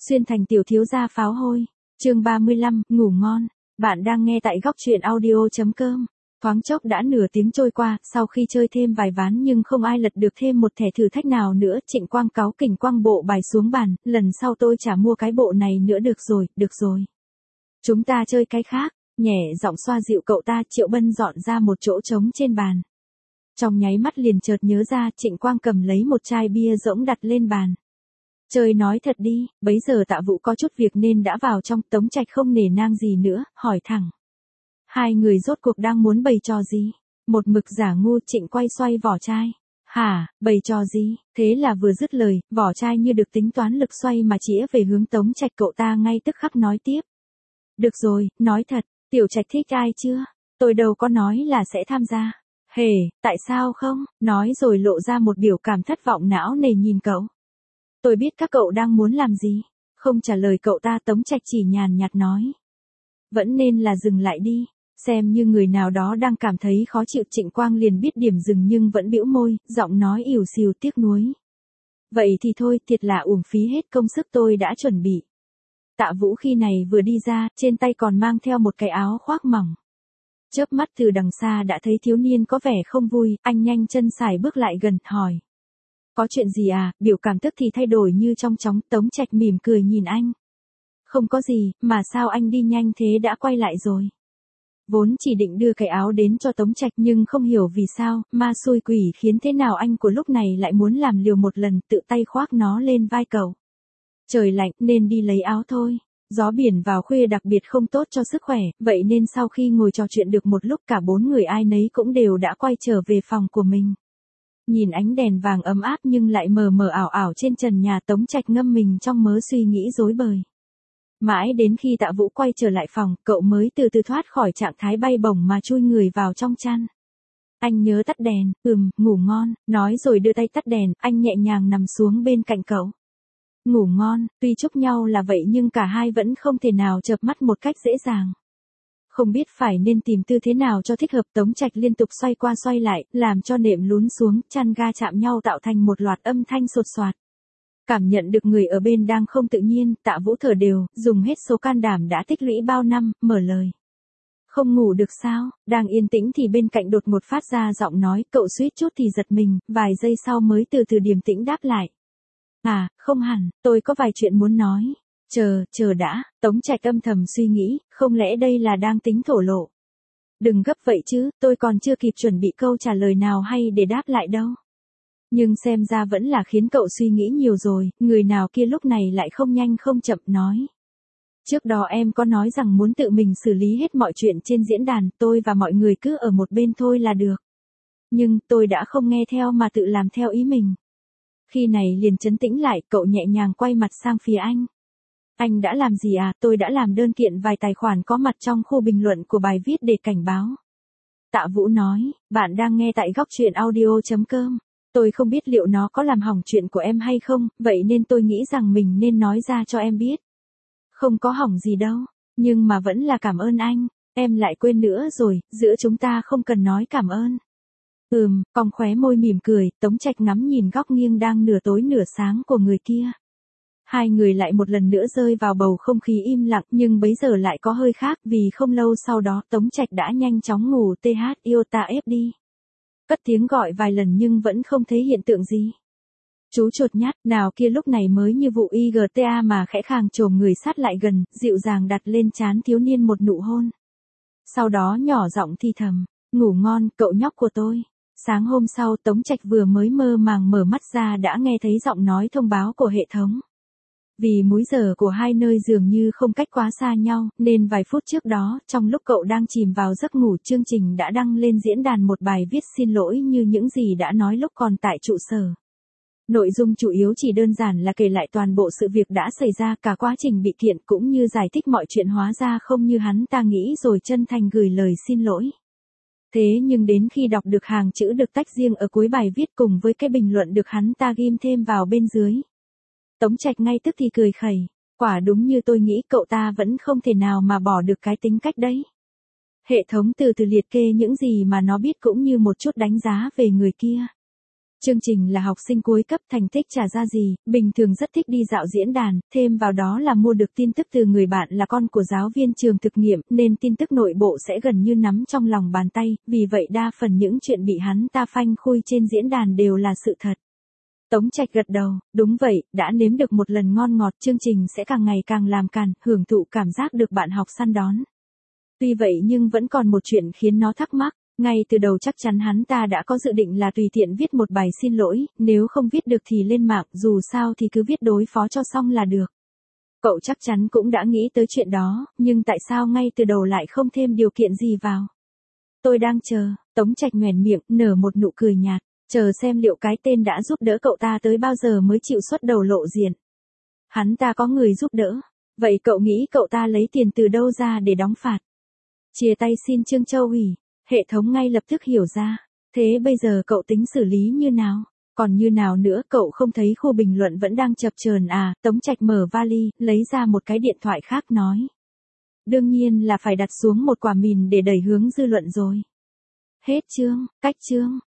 Xuyên thành tiểu thiếu gia pháo hôi. Chương 35, ngủ ngon. Bạn đang nghe tại góc truyện audio.com. Thoáng chốc đã nửa tiếng trôi qua, sau khi chơi thêm vài ván nhưng không ai lật được thêm một thẻ thử thách nào nữa, Trịnh Quang cáu kỉnh quăng bộ bài xuống bàn, lần sau tôi chả mua cái bộ này nữa được rồi. Chúng ta chơi cái khác, nhẹ giọng xoa dịu cậu ta. Triệu Bân dọn ra một chỗ trống trên bàn. Trong nháy mắt liền chợt nhớ ra, Trịnh Quang cầm lấy một chai bia rỗng đặt lên bàn. Chơi nói thật đi, bấy giờ Tạ Vũ có chút việc nên đã vào trong. Tống Trạch không nể nang gì nữa, hỏi thẳng. Hai người rốt cuộc đang muốn bày trò gì? Một mực giả ngu. Trịnh quay xoay vỏ chai. Hả, bày trò gì? Thế là vừa dứt lời, vỏ chai như được tính toán lực xoay mà chĩa về hướng Tống Trạch. Cậu ta ngay tức khắc nói tiếp. Được rồi, nói thật, Tiểu Trạch thích ai chưa? Tôi đâu có nói là sẽ tham gia. Hề, tại sao không? Nói rồi lộ ra một biểu cảm thất vọng não nề nhìn cậu. Tôi biết các cậu đang muốn làm gì. Không trả lời cậu ta, Tống Trạch chỉ nhàn nhạt nói. Vẫn nên là dừng lại đi. Xem như người nào đó đang cảm thấy khó chịu. Trịnh Quang liền biết điểm dừng nhưng vẫn bĩu môi, giọng nói ỉu xìu tiếc nuối. Vậy thì thôi, thiệt là uổng phí hết công sức tôi đã chuẩn bị. Tạ Vũ khi này vừa đi ra, trên tay còn mang theo một cái áo khoác mỏng. Chớp mắt từ đằng xa đã thấy thiếu niên có vẻ không vui, anh nhanh chân sải bước lại gần, hỏi. Có chuyện gì à? Biểu cảm tức thì thay đổi như trong chóng. Tống Trạch mỉm cười nhìn anh. Không có gì, mà sao anh đi nhanh thế đã quay lại rồi? Vốn chỉ định đưa cái áo đến cho Tống Trạch nhưng không hiểu vì sao, ma xui quỷ khiến thế nào anh của lúc này lại muốn làm liều một lần, tự tay khoác nó lên vai cậu. Trời lạnh nên đi lấy áo thôi. Gió biển vào khuya đặc biệt không tốt cho sức khỏe, vậy nên sau khi ngồi trò chuyện được một lúc, cả bốn người ai nấy cũng đều đã quay trở về phòng của mình. Nhìn ánh đèn vàng ấm áp nhưng lại mờ mờ ảo ảo trên trần nhà, Tống Trạch ngâm mình trong mớ suy nghĩ rối bời. Mãi đến khi Tạ Vũ quay trở lại phòng, cậu mới từ từ thoát khỏi trạng thái bay bổng mà chui người vào trong chăn. Anh nhớ tắt đèn. Ngủ ngon. Nói rồi đưa tay tắt đèn, anh nhẹ nhàng nằm xuống bên cạnh cậu. Ngủ ngon. Tuy chúc nhau là vậy nhưng cả hai vẫn không thể nào chợp mắt một cách dễ dàng. Không biết phải nên tìm tư thế nào cho thích hợp. Tống Trạch liên tục xoay qua xoay lại, làm cho nệm lún xuống, chăn ga chạm nhau tạo thành một loạt âm thanh sột soạt. Cảm nhận được người ở bên đang không tự nhiên, Tạ Vũ thở đều, dùng hết số can đảm đã tích lũy bao năm, mở lời. Không ngủ được sao? Đang yên tĩnh thì bên cạnh đột ngột phát ra giọng nói, cậu suýt chút thì giật mình, vài giây sau mới từ từ điềm tĩnh đáp lại. À, không hẳn, tôi có vài chuyện muốn nói. Chờ đã. Tống Trạch âm thầm suy nghĩ, không lẽ đây là đang tính thổ lộ. Đừng gấp vậy chứ, tôi còn chưa kịp chuẩn bị câu trả lời nào hay để đáp lại đâu. Nhưng xem ra vẫn là khiến cậu suy nghĩ nhiều rồi. Người nào kia lúc này lại không nhanh không chậm nói. Trước đó em có nói rằng muốn tự mình xử lý hết mọi chuyện trên diễn đàn, tôi và mọi người cứ ở một bên thôi là được. Nhưng tôi đã không nghe theo mà tự làm theo ý mình. Khi này liền trấn tĩnh lại, cậu nhẹ nhàng quay mặt sang phía anh. Anh đã làm gì à? Tôi đã làm đơn kiện vài tài khoản có mặt trong khu bình luận của bài viết để cảnh báo. Tạ Vũ nói, bạn đang nghe tại góc truyện audio.com. Tôi không biết liệu nó có làm hỏng chuyện của em hay không, vậy nên tôi nghĩ rằng mình nên nói ra cho em biết. Không có hỏng gì đâu, nhưng mà vẫn là cảm ơn anh. Em lại quên nữa rồi, giữa chúng ta không cần nói cảm ơn. Cong khóe môi mỉm cười, Tống Trạch ngắm nhìn góc nghiêng đang nửa tối nửa sáng của người kia. Hai người lại một lần nữa rơi vào bầu không khí im lặng, nhưng bấy giờ lại có hơi khác, vì không lâu sau đó Tống Trạch đã nhanh chóng ngủ iota ép đi. Cất tiếng gọi vài lần nhưng vẫn không thấy hiện tượng gì. Chú chuột nhát nào kia lúc này mới như vụ IGTA mà khẽ khàng chồm người sát lại gần, dịu dàng đặt lên trán thiếu niên một nụ hôn. Sau đó nhỏ giọng thì thầm, ngủ ngon, cậu nhóc của tôi. Sáng hôm sau Tống Trạch vừa mới mơ màng mở mắt ra đã nghe thấy giọng nói thông báo của hệ thống. Vì múi giờ của hai nơi dường như không cách quá xa nhau, nên vài phút trước đó, trong lúc cậu đang chìm vào giấc ngủ, chương trình đã đăng lên diễn đàn một bài viết xin lỗi như những gì đã nói lúc còn tại trụ sở. Nội dung chủ yếu chỉ đơn giản là kể lại toàn bộ sự việc đã xảy ra, cả quá trình bị kiện cũng như giải thích mọi chuyện hóa ra không như hắn ta nghĩ, rồi chân thành gửi lời xin lỗi. Thế nhưng đến khi đọc được hàng chữ được tách riêng ở cuối bài viết cùng với cái bình luận được hắn ta ghim thêm vào bên dưới, Tống Trạch ngay tức thì cười khẩy. Quả đúng như tôi nghĩ, cậu ta vẫn không thể nào mà bỏ được cái tính cách đấy. Hệ thống từ từ liệt kê những gì mà nó biết cũng như một chút đánh giá về người kia. Chương trình là học sinh cuối cấp, thành tích chả ra gì, bình thường rất thích đi dạo diễn đàn, thêm vào đó là mua được tin tức từ người bạn là con của giáo viên trường thực nghiệm, nên tin tức nội bộ sẽ gần như nắm trong lòng bàn tay, vì vậy đa phần những chuyện bị hắn ta phanh phui trên diễn đàn đều là sự thật. Tống Trạch gật đầu, đúng vậy, đã nếm được một lần ngon ngọt, chương trình sẽ càng ngày càng làm càn, hưởng thụ cảm giác được bạn học săn đón. Tuy vậy nhưng vẫn còn một chuyện khiến nó thắc mắc. Ngay từ đầu chắc chắn hắn ta đã có dự định là tùy tiện viết một bài xin lỗi, nếu không viết được thì lên mạng, dù sao thì cứ viết đối phó cho xong là được. Cậu chắc chắn cũng đã nghĩ tới chuyện đó, nhưng tại sao ngay từ đầu lại không thêm điều kiện gì vào? Tôi đang chờ, Tống Trạch nhoẻn miệng, nở một nụ cười nhạt, chờ xem liệu cái tên đã giúp đỡ cậu ta tới bao giờ mới chịu xuất đầu lộ diện. Hắn ta có người giúp đỡ, vậy cậu nghĩ cậu ta lấy tiền từ đâu ra để đóng phạt? Chia tay xin Trương Châu Ủy. Hệ thống ngay lập tức hiểu ra. Thế bây giờ cậu tính xử lý như nào? Còn như nào nữa, cậu không thấy khu bình luận vẫn đang chập chờn à? Tống Trạch mở vali, lấy ra một cái điện thoại khác nói. Đương nhiên là phải đặt xuống một quả mìn để đẩy hướng dư luận rồi. Hết chương, cách chương.